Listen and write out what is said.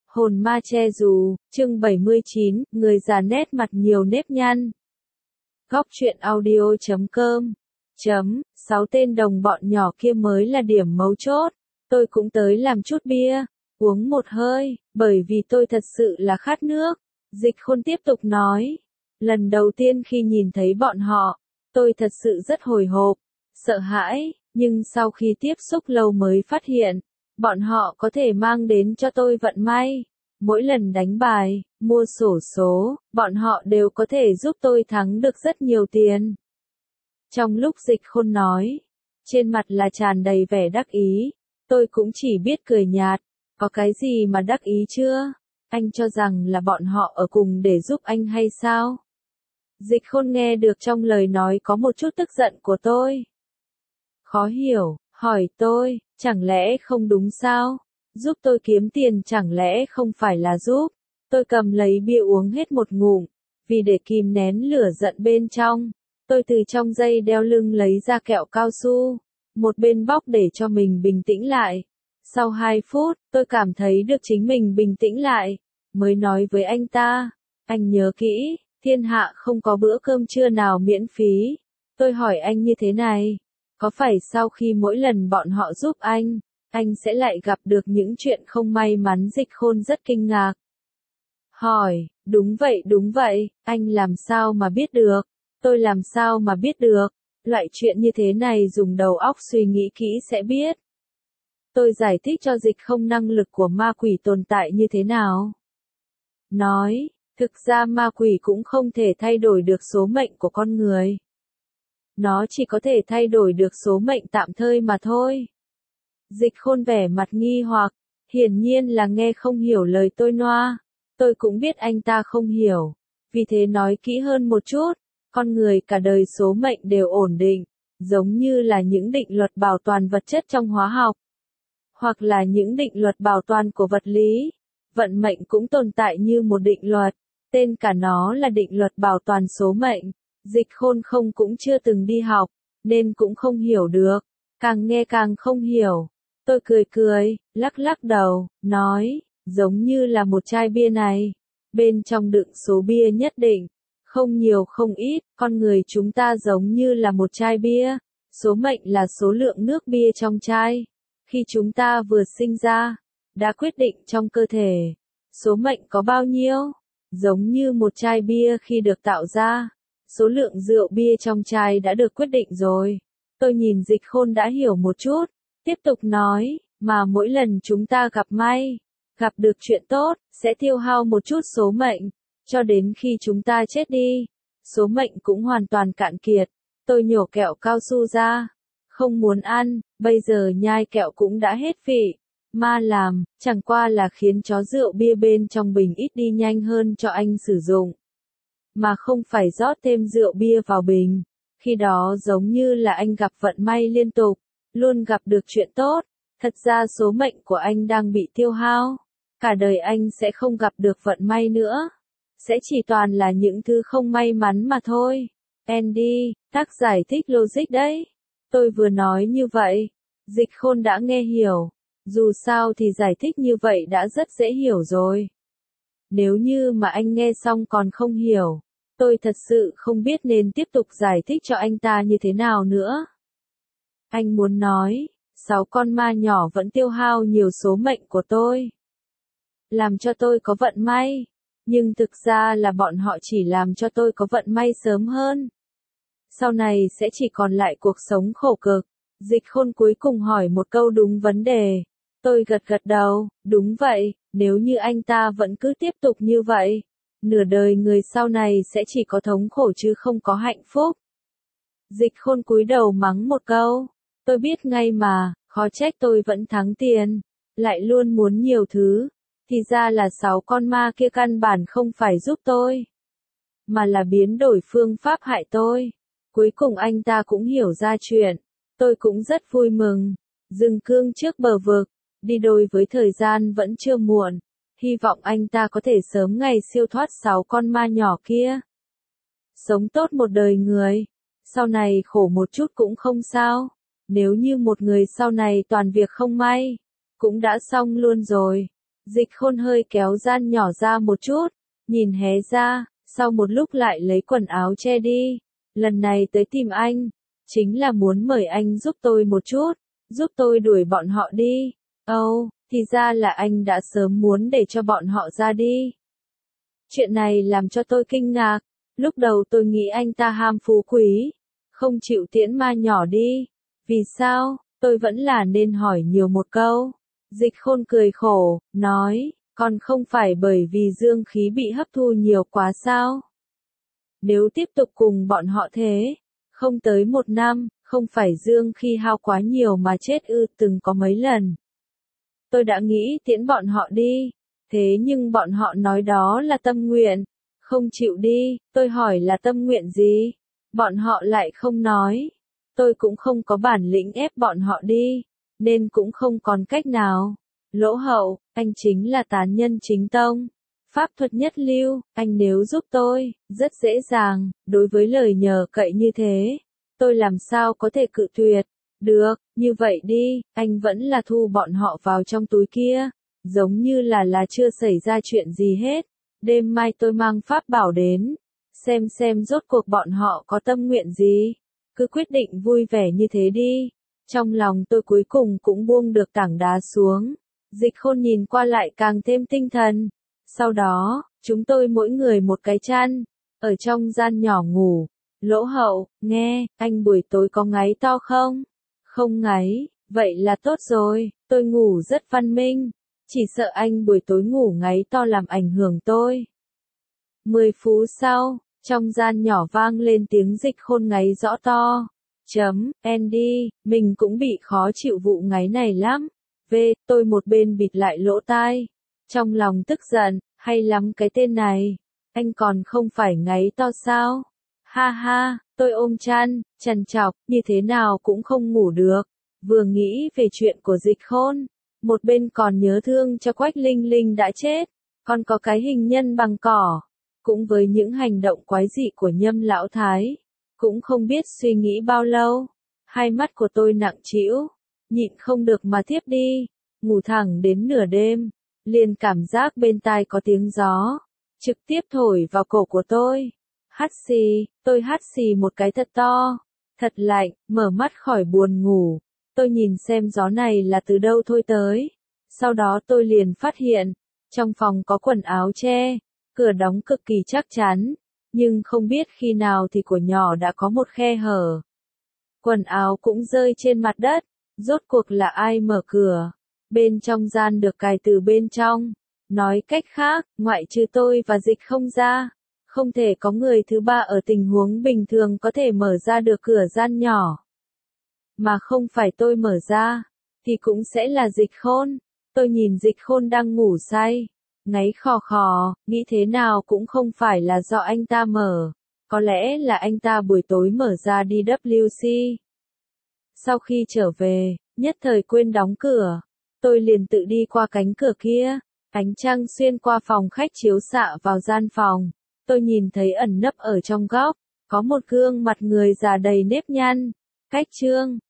Hồn ma che dù, chương 79, người già nét mặt nhiều nếp nhăn. Góc truyện audio.com. 6 tên đồng bọn nhỏ kia mới là điểm mấu chốt. Tôi cũng tới làm chút bia, uống một hơi, bởi vì tôi thật sự là khát nước. Dịch Khôn tiếp tục nói. Lần đầu tiên khi nhìn thấy bọn họ, tôi thật sự rất hồi hộp, sợ hãi, nhưng sau khi tiếp xúc lâu mới phát hiện, bọn họ có thể mang đến cho tôi vận may. Mỗi lần đánh bài, mua xổ số, bọn họ đều có thể giúp tôi thắng được rất nhiều tiền. Trong lúc Dịch Khôn nói, trên mặt là tràn đầy vẻ đắc ý, tôi cũng chỉ biết cười nhạt, có cái gì mà đắc ý chưa? Anh cho rằng là bọn họ ở cùng để giúp anh hay sao? Dịch Khôn nghe được trong lời nói có một chút tức giận của tôi. Khó hiểu, hỏi tôi, chẳng lẽ không đúng sao? Giúp tôi kiếm tiền chẳng lẽ không phải là giúp? Tôi cầm lấy bia uống hết một ngụm, vì để kìm nén lửa giận bên trong. Tôi từ trong dây đeo lưng lấy ra kẹo cao su, một bên bóc để cho mình bình tĩnh lại. Sau 2 phút, tôi cảm thấy được chính mình bình tĩnh lại, mới nói với anh ta, anh nhớ kỹ, thiên hạ không có bữa cơm trưa nào miễn phí. Tôi hỏi anh như thế này, có phải sau khi mỗi lần bọn họ giúp anh sẽ lại gặp được những chuyện không may mắn? Dịch Khôn rất kinh ngạc. Hỏi, đúng vậy, anh làm sao mà biết được? Tôi làm sao mà biết được? Loại chuyện như thế này dùng đầu óc suy nghĩ kỹ sẽ biết. Tôi giải thích cho Dịch Khôn năng lực của ma quỷ tồn tại như thế nào. Nói, thực ra ma quỷ cũng không thể thay đổi được số mệnh của con người. Nó chỉ có thể thay đổi được số mệnh tạm thời mà thôi. Dịch Khôn vẻ mặt nghi hoặc, hiển nhiên là nghe không hiểu lời tôi noa. Tôi cũng biết anh ta không hiểu, vì thế nói kỹ hơn một chút. Con người cả đời số mệnh đều ổn định, giống như là những định luật bảo toàn vật chất trong hóa học, hoặc là những định luật bảo toàn của vật lý. Vận mệnh cũng tồn tại như một định luật, tên cả nó là định luật bảo toàn số mệnh. Dịch Khôn không cũng chưa từng đi học, nên cũng không hiểu được, càng nghe càng không hiểu. Tôi cười, lắc đầu, nói, giống như là một chai bia này, bên trong đựng số bia nhất định, không nhiều không ít, con người chúng ta giống như là một chai bia, số mệnh là số lượng nước bia trong chai. Khi chúng ta vừa sinh ra, đã quyết định trong cơ thể, số mệnh có bao nhiêu, giống như một chai bia khi được tạo ra, số lượng rượu bia trong chai đã được quyết định rồi. Tôi nhìn Dịch Khôn đã hiểu một chút, tiếp tục nói, mà mỗi lần chúng ta gặp may, gặp được chuyện tốt, sẽ tiêu hao một chút số mệnh, cho đến khi chúng ta chết đi, số mệnh cũng hoàn toàn cạn kiệt. Tôi nhổ kẹo cao su ra, không muốn ăn, bây giờ nhai kẹo cũng đã hết vị. Ma làm, chẳng qua là khiến chó rượu bia bên trong bình ít đi nhanh hơn cho anh sử dụng, mà không phải rót thêm rượu bia vào bình. Khi đó giống như là anh gặp vận may liên tục, luôn gặp được chuyện tốt. Thật ra số mệnh của anh đang bị tiêu hao, cả đời anh sẽ không gặp được vận may nữa, sẽ chỉ toàn là những thứ không may mắn mà thôi. Andy, tác giải thích logic đấy. Tôi vừa nói như vậy, Dịch Khôn đã nghe hiểu. Dù sao thì giải thích như vậy đã rất dễ hiểu rồi. Nếu như mà anh nghe xong còn không hiểu, tôi thật sự không biết nên tiếp tục giải thích cho anh ta như thế nào nữa. Anh muốn nói, 6 con ma nhỏ vẫn tiêu hao nhiều số mệnh của tôi, làm cho tôi có vận may, nhưng thực ra là bọn họ chỉ làm cho tôi có vận may sớm hơn. Sau này sẽ chỉ còn lại cuộc sống khổ cực. Dịch Khôn cuối cùng hỏi một câu đúng vấn đề. Tôi gật đầu, đúng vậy, nếu như anh ta vẫn cứ tiếp tục như vậy, nửa đời người sau này sẽ chỉ có thống khổ chứ không có hạnh phúc. Dịch Khôn cúi đầu mắng một câu, tôi biết ngay mà, khó trách tôi vẫn thắng tiền, lại luôn muốn nhiều thứ, thì ra là 6 con ma kia căn bản không phải giúp tôi, mà là biến đổi phương pháp hại tôi. Cuối cùng anh ta cũng hiểu ra chuyện, tôi cũng rất vui mừng. Dừng cương trước bờ vực, đi đôi với thời gian vẫn chưa muộn, hy vọng anh ta có thể sớm ngày siêu thoát 6 con ma nhỏ kia. Sống tốt một đời người, sau này khổ một chút cũng không sao. Nếu như một người sau này toàn việc không may, cũng đã xong luôn rồi. Dịch Khôn hơi kéo gian nhỏ ra một chút, nhìn hé ra, sau một lúc lại lấy quần áo che đi. Lần này tới tìm anh, chính là muốn mời anh giúp tôi một chút, giúp tôi đuổi bọn họ đi. Âu, thì ra là anh đã sớm muốn để cho bọn họ ra đi. Chuyện này làm cho tôi kinh ngạc, lúc đầu tôi nghĩ anh ta ham phú quý, không chịu tiễn ma nhỏ đi. Vì sao, tôi vẫn là nên hỏi nhiều một câu. Dịch Khôn cười khổ, nói, còn không phải bởi vì dương khí bị hấp thu nhiều quá sao? Nếu tiếp tục cùng bọn họ thế, không tới 1 năm, không phải dương khí hao quá nhiều mà chết ư? Từng có mấy lần. Tôi đã nghĩ tiễn bọn họ đi, thế nhưng bọn họ nói đó là tâm nguyện, không chịu đi. Tôi hỏi là tâm nguyện gì? Bọn họ lại không nói. Tôi cũng không có bản lĩnh ép bọn họ đi, nên cũng không còn cách nào. Lỗ Hậu, anh chính là tán nhân chính tông, pháp thuật nhất lưu, anh nếu giúp tôi, rất dễ dàng. Đối với lời nhờ cậy như thế, tôi làm sao có thể cự tuyệt. Được, như vậy đi, anh vẫn là thu bọn họ vào trong túi kia, giống như là chưa xảy ra chuyện gì hết. Đêm mai tôi mang pháp bảo đến, xem rốt cuộc bọn họ có tâm nguyện gì. Cứ quyết định vui vẻ như thế đi. Trong lòng tôi cuối cùng cũng buông được tảng đá xuống. Dịch Khôn nhìn qua lại càng thêm tinh thần. Sau đó, chúng tôi mỗi người một cái chăn, ở trong gian nhỏ ngủ. Lỗ Hậu, nghe, anh buổi tối có ngáy to không? Không ngáy, vậy là tốt rồi, tôi ngủ rất văn minh. Chỉ sợ anh buổi tối ngủ ngáy to làm ảnh hưởng tôi. 10 phút sau, trong gian nhỏ vang lên tiếng Dịch Khôn ngáy rõ to. Andy, mình cũng bị khó chịu vụ ngáy này lắm. Tôi một bên bịt lại lỗ tai. Trong lòng tức giận, hay lắm cái tên này. Anh còn không phải ngáy to sao? Ha ha, tôi ôm chăn, trằn trọc, như thế nào cũng không ngủ được. Vừa nghĩ về chuyện của Dịch Khôn, một bên còn nhớ thương cho Quách Linh Linh đã chết, còn có cái hình nhân bằng cỏ. Cũng với những hành động quái dị của Nhâm lão thái, cũng không biết suy nghĩ bao lâu, hai mắt của tôi nặng trĩu, nhịn không được mà thiếp đi, ngủ thẳng đến nửa đêm, liền cảm giác bên tai có tiếng gió, trực tiếp thổi vào cổ của tôi. Hắt xì, tôi hắt xì một cái thật to, thật lạnh, mở mắt khỏi buồn ngủ, tôi nhìn xem gió này là từ đâu thôi tới. Sau đó tôi liền phát hiện, trong phòng có quần áo che, cửa đóng cực kỳ chắc chắn, nhưng không biết khi nào thì của nhỏ đã có một khe hở. Quần áo cũng rơi trên mặt đất, rốt cuộc là ai mở cửa? Bên trong gian được cài từ bên trong. Nói cách khác, ngoại trừ tôi và Dịch Không ra, không thể có người thứ ba ở tình huống bình thường có thể mở ra được cửa gian nhỏ. Mà không phải tôi mở ra, thì cũng sẽ là Dịch Khôn. Tôi nhìn Dịch Khôn đang ngủ say, ngáy khò khò, nghĩ thế nào cũng không phải là do anh ta mở. Có lẽ là anh ta buổi tối mở ra đi WC. Sau khi trở về, nhất thời quên đóng cửa, tôi liền tự đi qua cánh cửa kia. Ánh trăng xuyên qua phòng khách chiếu xạ vào gian phòng. Tôi nhìn thấy ẩn nấp ở trong góc, có một gương mặt người già đầy nếp nhăn. Cách chương